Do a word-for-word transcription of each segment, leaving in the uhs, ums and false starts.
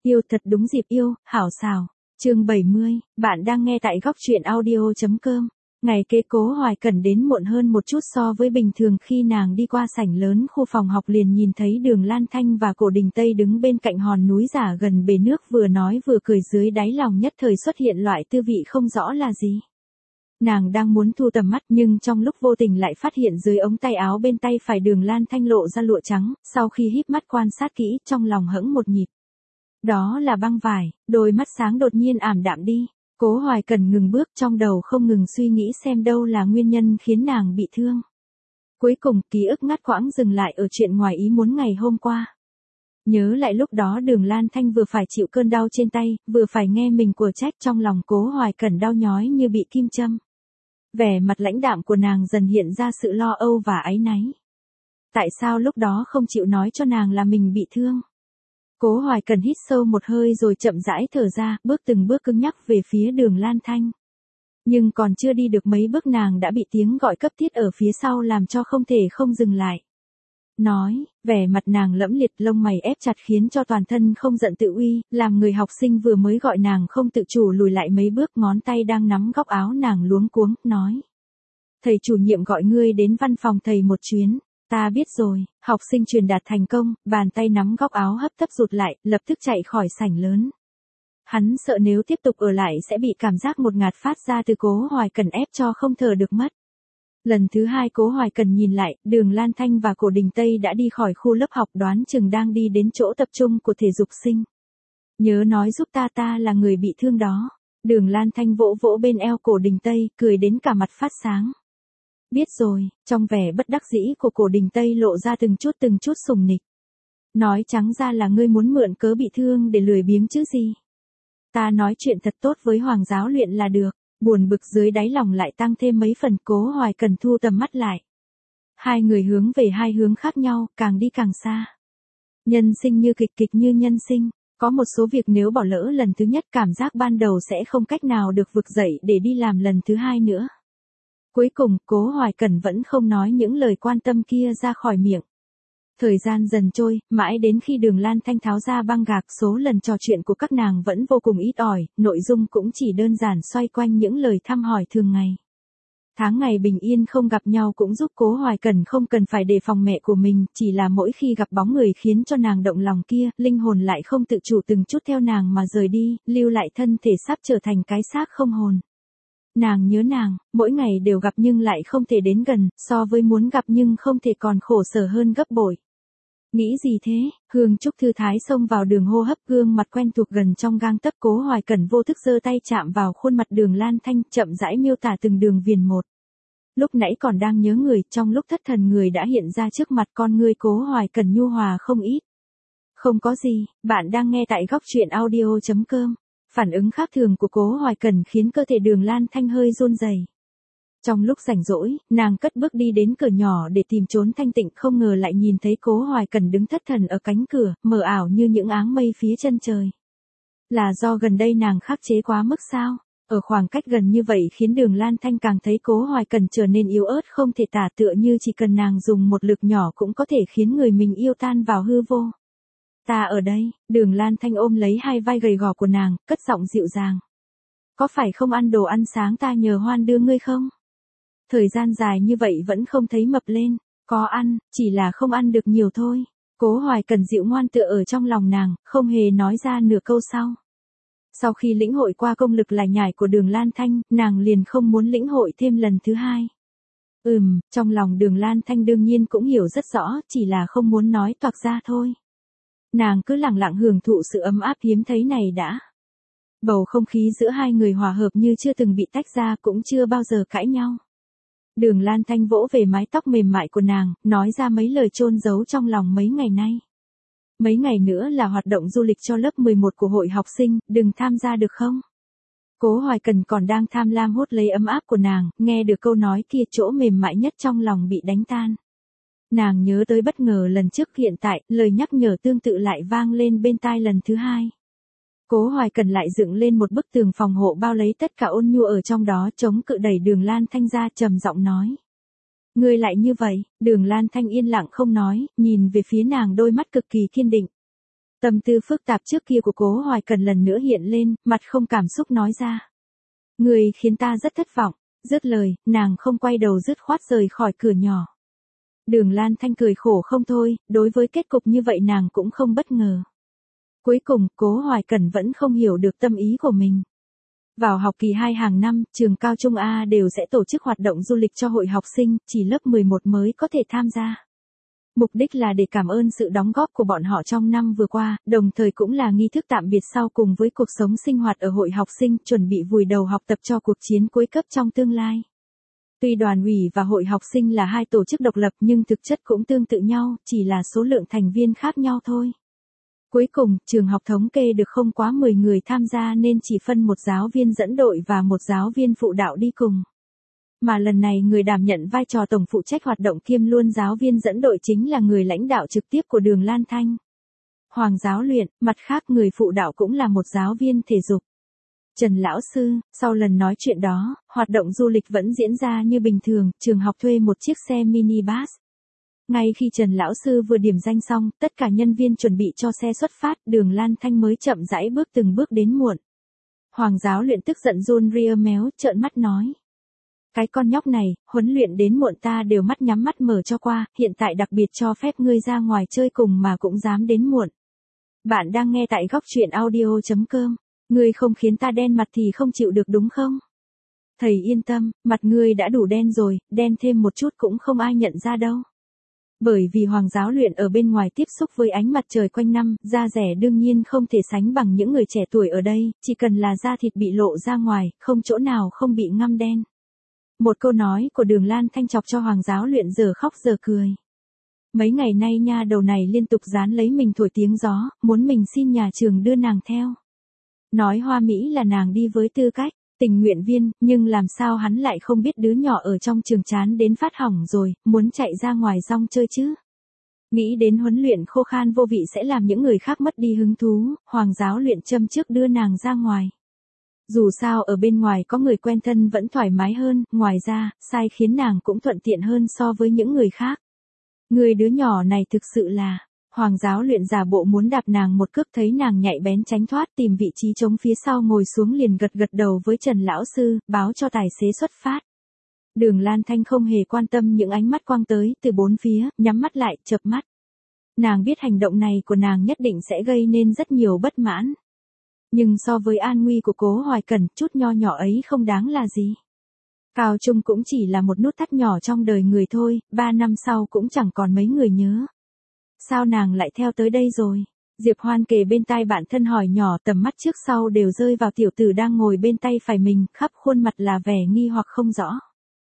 Yêu thật đúng dịp yêu, hảo xào. Chương bảy mươi, bạn đang nghe tại góc truyện audio chấm com. Ngày kế Cố Hoài Cẩn đến muộn hơn một chút so với bình thường, khi nàng đi qua sảnh lớn khu phòng học liền nhìn thấy Đường Lan Thanh và Cổ Đình Tây đứng bên cạnh hòn núi giả gần bể nước, vừa nói vừa cười, dưới đáy lòng nhất thời xuất hiện loại tư vị không rõ là gì. Nàng đang muốn thu tầm mắt nhưng trong lúc vô tình lại phát hiện dưới ống tay áo bên tay phải Đường Lan Thanh lộ ra lụa trắng, sau khi híp mắt quan sát kỹ, trong lòng hững một nhịp. Đó là băng vải, đôi mắt sáng đột nhiên ảm đạm đi. Cố Hoài Cẩn ngừng bước, trong đầu không ngừng suy nghĩ xem đâu là nguyên nhân khiến nàng bị thương. Cuối cùng, ký ức ngắt quãng dừng lại ở chuyện ngoài ý muốn ngày hôm qua. Nhớ lại lúc đó Đường Lan Thanh vừa phải chịu cơn đau trên tay, vừa phải nghe mình của trách, trong lòng Cố Hoài Cẩn đau nhói như bị kim châm. Vẻ mặt lãnh đạm của nàng dần hiện ra sự lo âu và áy náy. Tại sao lúc đó không chịu nói cho nàng là mình bị thương? Cố Hoài Cẩn hít sâu một hơi rồi chậm rãi thở ra, bước từng bước cứng nhắc về phía Đường Lan Thanh. Nhưng còn chưa đi được mấy bước nàng đã bị tiếng gọi cấp thiết ở phía sau làm cho không thể không dừng lại. Nói, vẻ mặt nàng lẫm liệt, lông mày ép chặt khiến cho toàn thân không giận tự uy, làm người học sinh vừa mới gọi nàng không tự chủ lùi lại mấy bước, ngón tay đang nắm góc áo nàng luống cuống, nói. Thầy chủ nhiệm gọi ngươi đến văn phòng thầy một chuyến. Ta biết rồi, học sinh truyền đạt thành công, bàn tay nắm góc áo hấp tấp rụt lại, lập tức chạy khỏi sảnh lớn. Hắn sợ nếu tiếp tục ở lại sẽ bị cảm giác ngột ngạt phát ra từ Cố Hoài Cẩn ép cho không thở được mất. Lần thứ hai Cố Hoài Cẩn nhìn lại, Đường Lan Thanh và Cổ Đình Tây đã đi khỏi khu lớp học, đoán chừng đang đi đến chỗ tập trung của thể dục sinh. Nhớ nói giúp ta, ta là người bị thương đó. Đường Lan Thanh vỗ vỗ bên eo Cổ Đình Tây, cười đến cả mặt phát sáng. Biết rồi, trong vẻ bất đắc dĩ của Cổ Đình Tây lộ ra từng chút từng chút sùng nịch. Nói trắng ra là ngươi muốn mượn cớ bị thương để lười biếng chứ gì. Ta nói chuyện thật tốt với Hoàng giáo luyện là được. Buồn bực dưới đáy lòng lại tăng thêm mấy phần. Cố Hoài Cẩn thu tầm mắt lại. Hai người hướng về hai hướng khác nhau, càng đi càng xa. Nhân sinh như kịch, kịch như nhân sinh. Có một số việc nếu bỏ lỡ lần thứ nhất, cảm giác ban đầu sẽ không cách nào được vực dậy để đi làm lần thứ hai nữa. Cuối cùng, Cố Hoài Cẩn vẫn không nói những lời quan tâm kia ra khỏi miệng. Thời gian dần trôi, mãi đến khi Đường Lan Thanh tháo ra băng gạc, số lần trò chuyện của các nàng vẫn vô cùng ít ỏi, nội dung cũng chỉ đơn giản xoay quanh những lời thăm hỏi thường ngày. Tháng ngày bình yên không gặp nhau cũng giúp Cố Hoài Cẩn không cần phải đề phòng mẹ của mình, chỉ là mỗi khi gặp bóng người khiến cho nàng động lòng kia, linh hồn lại không tự chủ từng chút theo nàng mà rời đi, lưu lại thân thể sắp trở thành cái xác không hồn. Nàng nhớ nàng, mỗi ngày đều gặp nhưng lại không thể đến gần, so với muốn gặp nhưng không thể còn khổ sở hơn gấp bội. Nghĩ gì thế? Hương Trúc thư thái xông vào đường hô hấp, gương mặt quen thuộc gần trong gang tấc. Cố Hoài Cẩn vô thức giơ tay chạm vào khuôn mặt Đường Lan Thanh, chậm rãi miêu tả từng đường viền một. Lúc nãy còn đang nhớ người, trong lúc thất thần người đã hiện ra trước mặt, con ngươi Cố Hoài Cẩn nhu hòa không ít. Không có gì, bạn đang nghe tại góc truyện audio chấm com. Phản ứng khác thường của Cố Hoài Cẩn khiến cơ thể Đường Lan Thanh hơi run rẩy. Trong lúc rảnh rỗi, nàng cất bước đi đến cửa nhỏ để tìm trốn thanh tịnh, không ngờ lại nhìn thấy Cố Hoài Cẩn đứng thất thần ở cánh cửa, mờ ảo như những áng mây phía chân trời. Là do gần đây nàng khắc chế quá mức sao? Ở khoảng cách gần như vậy khiến Đường Lan Thanh càng thấy Cố Hoài Cẩn trở nên yếu ớt không thể tả, tựa như chỉ cần nàng dùng một lực nhỏ cũng có thể khiến người mình yêu tan vào hư vô. Ta ở đây. Đường Lan Thanh ôm lấy hai vai gầy gò của nàng, cất giọng dịu dàng. Có phải không ăn đồ ăn sáng ta nhờ Hoan đưa ngươi không? Thời gian dài như vậy vẫn không thấy mập lên. Có ăn, chỉ là không ăn được nhiều thôi. Cố Hoài Cẩn dịu ngoan tựa ở trong lòng nàng, không hề nói ra nửa câu sau. Sau khi lĩnh hội qua công lực lải nhải của Đường Lan Thanh, nàng liền không muốn lĩnh hội thêm lần thứ hai. Ừm, trong lòng Đường Lan Thanh đương nhiên cũng hiểu rất rõ, chỉ là không muốn nói toạc ra thôi. Nàng cứ lặng lặng hưởng thụ sự ấm áp hiếm thấy này đã. Bầu không khí giữa hai người hòa hợp như chưa từng bị tách ra, cũng chưa bao giờ cãi nhau. Đường Lan Thanh vỗ về mái tóc mềm mại của nàng, nói ra mấy lời chôn giấu trong lòng mấy ngày nay. Mấy ngày nữa là hoạt động du lịch cho lớp mười một của hội học sinh, đừng tham gia được không? Cố Hoài Cẩn còn đang tham lam hút lấy ấm áp của nàng, nghe được câu nói kia chỗ mềm mại nhất trong lòng bị đánh tan. Nàng nhớ tới bất ngờ lần trước, hiện tại, lời nhắc nhở tương tự lại vang lên bên tai lần thứ hai. Cố Hoài Cẩn lại dựng lên một bức tường phòng hộ bao lấy tất cả ôn nhu ở trong đó, chống cự đẩy Đường Lan Thanh ra, trầm giọng nói. Ngươi lại như vậy? Đường Lan Thanh yên lặng không nói, nhìn về phía nàng đôi mắt cực kỳ kiên định. Tâm tư phức tạp trước kia của Cố Hoài Cần lần nữa hiện lên, mặt không cảm xúc nói ra. Người khiến ta rất thất vọng. Dứt lời, nàng không quay đầu dứt khoát rời khỏi cửa nhỏ. Đường Lan Thanh cười khổ không thôi, đối với kết cục như vậy nàng cũng không bất ngờ. Cuối cùng, Cố Hoài Cần vẫn không hiểu được tâm ý của mình. Vào học kỳ hai hàng năm, trường cao trung A đều sẽ tổ chức hoạt động du lịch cho hội học sinh, chỉ lớp mười một mới có thể tham gia. Mục đích là để cảm ơn sự đóng góp của bọn họ trong năm vừa qua, đồng thời cũng là nghi thức tạm biệt sau cùng với cuộc sống sinh hoạt ở hội học sinh, chuẩn bị vùi đầu học tập cho cuộc chiến cuối cấp trong tương lai. Tuy đoàn ủy và hội học sinh là hai tổ chức độc lập nhưng thực chất cũng tương tự nhau, chỉ là số lượng thành viên khác nhau thôi. Cuối cùng, trường học thống kê được không quá mười người tham gia nên chỉ phân một giáo viên dẫn đội và một giáo viên phụ đạo đi cùng. Mà lần này người đảm nhận vai trò tổng phụ trách hoạt động kiêm luôn giáo viên dẫn đội chính là người lãnh đạo trực tiếp của Đường Lan Thanh. Hoàng giáo luyện, mặt khác người phụ đạo cũng là một giáo viên thể dục. Trần lão sư, sau lần nói chuyện đó, hoạt động du lịch vẫn diễn ra như bình thường, trường học thuê một chiếc xe mini bus. Ngay khi Trần lão sư vừa điểm danh xong, tất cả nhân viên chuẩn bị cho xe xuất phát, Đường Lan Thanh mới chậm rãi bước từng bước đến muộn. Hoàng giáo luyện tức giận run ria méo, trợn mắt nói. Cái con nhóc này, huấn luyện đến muộn ta đều mắt nhắm mắt mở cho qua, hiện tại đặc biệt cho phép ngươi ra ngoài chơi cùng mà cũng dám đến muộn. Bạn đang nghe tại góc truyện audio chấm com. Ngươi không khiến ta đen mặt thì không chịu được đúng không? Thầy yên tâm, mặt ngươi đã đủ đen rồi, đen thêm một chút cũng không ai nhận ra đâu. Bởi vì Hoàng giáo luyện ở bên ngoài tiếp xúc với ánh mặt trời quanh năm, da rẻ đương nhiên không thể sánh bằng những người trẻ tuổi ở đây, chỉ cần là da thịt bị lộ ra ngoài, không chỗ nào không bị ngăm đen. Một câu nói của Đường Lan Thanh chọc cho Hoàng giáo luyện giờ khóc giờ cười. Mấy ngày nay nha đầu này liên tục dán lấy mình thổi tiếng gió, muốn mình xin nhà trường đưa nàng theo. Nói hoa mỹ là nàng đi với tư cách tình nguyện viên, nhưng làm sao hắn lại không biết đứa nhỏ ở trong trường chán đến phát hỏng rồi, muốn chạy ra ngoài rong chơi chứ. Nghĩ đến huấn luyện khô khan vô vị sẽ làm những người khác mất đi hứng thú, Hoàng giáo luyện châm trước đưa nàng ra ngoài. Dù sao ở bên ngoài có người quen thân vẫn thoải mái hơn, ngoài ra, sai khiến nàng cũng thuận tiện hơn so với những người khác. Người đứa nhỏ này thực sự là, Hoàng giáo luyện giả bộ muốn đạp nàng một cước thấy nàng nhạy bén tránh thoát tìm vị trí trống phía sau ngồi xuống liền gật gật đầu với Trần lão sư, báo cho tài xế xuất phát. Đường Lan Thanh không hề quan tâm những ánh mắt quang tới từ bốn phía, nhắm mắt lại, chợp mắt. Nàng biết hành động này của nàng nhất định sẽ gây nên rất nhiều bất mãn. Nhưng so với an nguy của Cố Hoài Cần, chút nho nhỏ ấy không đáng là gì. Cao trung cũng chỉ là một nút thắt nhỏ trong đời người thôi, ba năm sau cũng chẳng còn mấy người nhớ. Sao nàng lại theo tới đây rồi? Diệp Hoan kề bên tai bạn thân hỏi nhỏ, tầm mắt trước sau đều rơi vào tiểu tử đang ngồi bên tay phải mình, khắp khuôn mặt là vẻ nghi hoặc không rõ.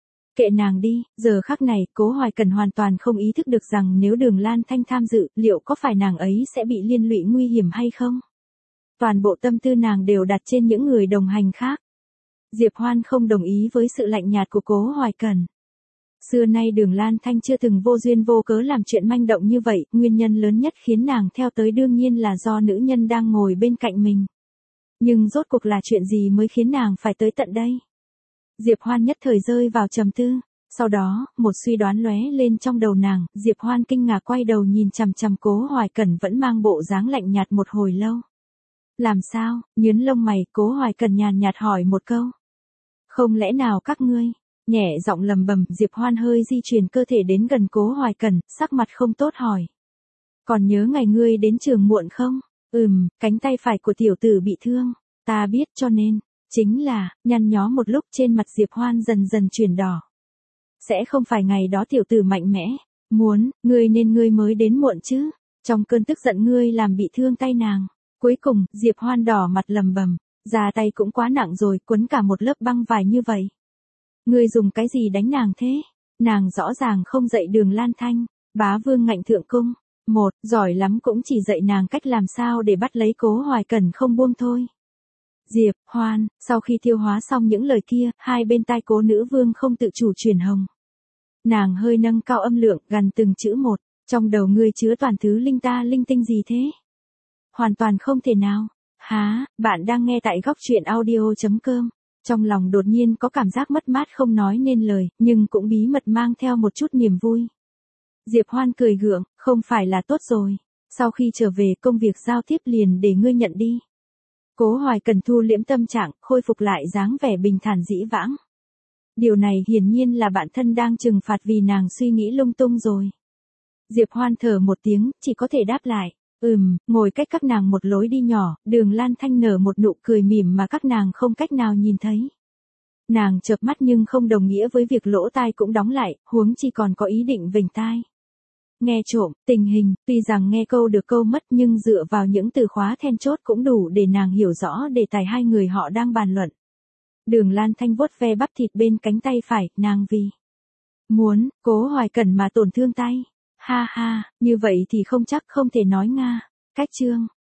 Kệ nàng đi, giờ khắc này, Cố Hoài Cần hoàn toàn không ý thức được rằng nếu Đường Lan Thanh tham dự, liệu có phải nàng ấy sẽ bị liên lụy nguy hiểm hay không? Toàn bộ tâm tư nàng đều đặt trên những người đồng hành khác. Diệp Hoan không đồng ý với sự lạnh nhạt của Cố Hoài Cần. Xưa nay Đường Lan Thanh chưa từng vô duyên vô cớ làm chuyện manh động như vậy, nguyên nhân lớn nhất khiến nàng theo tới đương nhiên là do nữ nhân đang ngồi bên cạnh mình. Nhưng rốt cuộc là chuyện gì mới khiến nàng phải tới tận đây? Diệp Hoan nhất thời rơi vào trầm tư, sau đó, một suy đoán lóe lên trong đầu nàng, Diệp Hoan kinh ngạc quay đầu nhìn chằm chằm Cố Hoài Cần vẫn mang bộ dáng lạnh nhạt một hồi lâu. Làm sao? Nhướng lông mày, Cố Hoài Cần nhàn nhạt hỏi một câu. Không lẽ nào các ngươi? Nhẹ giọng lầm bầm, Diệp Hoan hơi di chuyển cơ thể đến gần Cố Hoài Cần, sắc mặt không tốt hỏi. Còn nhớ ngày ngươi đến trường muộn không? Ừm, cánh tay phải của tiểu tử bị thương. Ta biết cho nên, chính là, nhăn nhó một lúc trên mặt Diệp Hoan dần dần chuyển đỏ. Sẽ không phải ngày đó tiểu tử mạnh mẽ, muốn, ngươi nên ngươi mới đến muộn chứ. Trong cơn tức giận ngươi làm bị thương tay nàng. Cuối cùng, Diệp Hoan đỏ mặt lầm bầm, ra tay cũng quá nặng rồi, quấn cả một lớp băng vải như vậy. Ngươi dùng cái gì đánh nàng thế? Nàng rõ ràng không dạy Đường Lan Thanh, bá vương ngạnh thượng cung. Một, giỏi lắm cũng chỉ dạy nàng cách làm sao để bắt lấy Cố Hoài Cần không buông thôi. Diệp Hoan, sau khi tiêu hóa xong những lời kia, hai bên tai Cố nữ vương không tự chủ chuyển hồng. Nàng hơi nâng cao âm lượng, gần từng chữ một, trong đầu ngươi chứa toàn thứ linh ta linh tinh gì thế? Hoàn toàn không thể nào. Há, bạn đang nghe tại góc truyện audio chấm com. Trong lòng đột nhiên có cảm giác mất mát không nói nên lời, nhưng cũng bí mật mang theo một chút niềm vui. Diệp Hoan cười gượng, không phải là tốt rồi. Sau khi trở về công việc giao tiếp liền để ngươi nhận đi. Cố Hoài Cần thu liễm tâm trạng, khôi phục lại dáng vẻ bình thản dĩ vãng. Điều này hiển nhiên là bạn thân đang trừng phạt vì nàng suy nghĩ lung tung rồi. Diệp Hoan thở một tiếng, chỉ có thể đáp lại. Ừm, ngồi cách các nàng một lối đi nhỏ, Đường Lan Thanh nở một nụ cười mỉm mà các nàng không cách nào nhìn thấy. Nàng chợp mắt nhưng không đồng nghĩa với việc lỗ tai cũng đóng lại, huống chi còn có ý định vểnh tai. Nghe trộm, tình hình, tuy rằng nghe câu được câu mất nhưng dựa vào những từ khóa then chốt cũng đủ để nàng hiểu rõ đề tài hai người họ đang bàn luận. Đường Lan Thanh vuốt ve bắp thịt bên cánh tay phải, nàng vì muốn, Cố Hoài Cần mà tổn thương tay. Ha ha, như vậy thì không chắc không thể nói Nga. Cách chương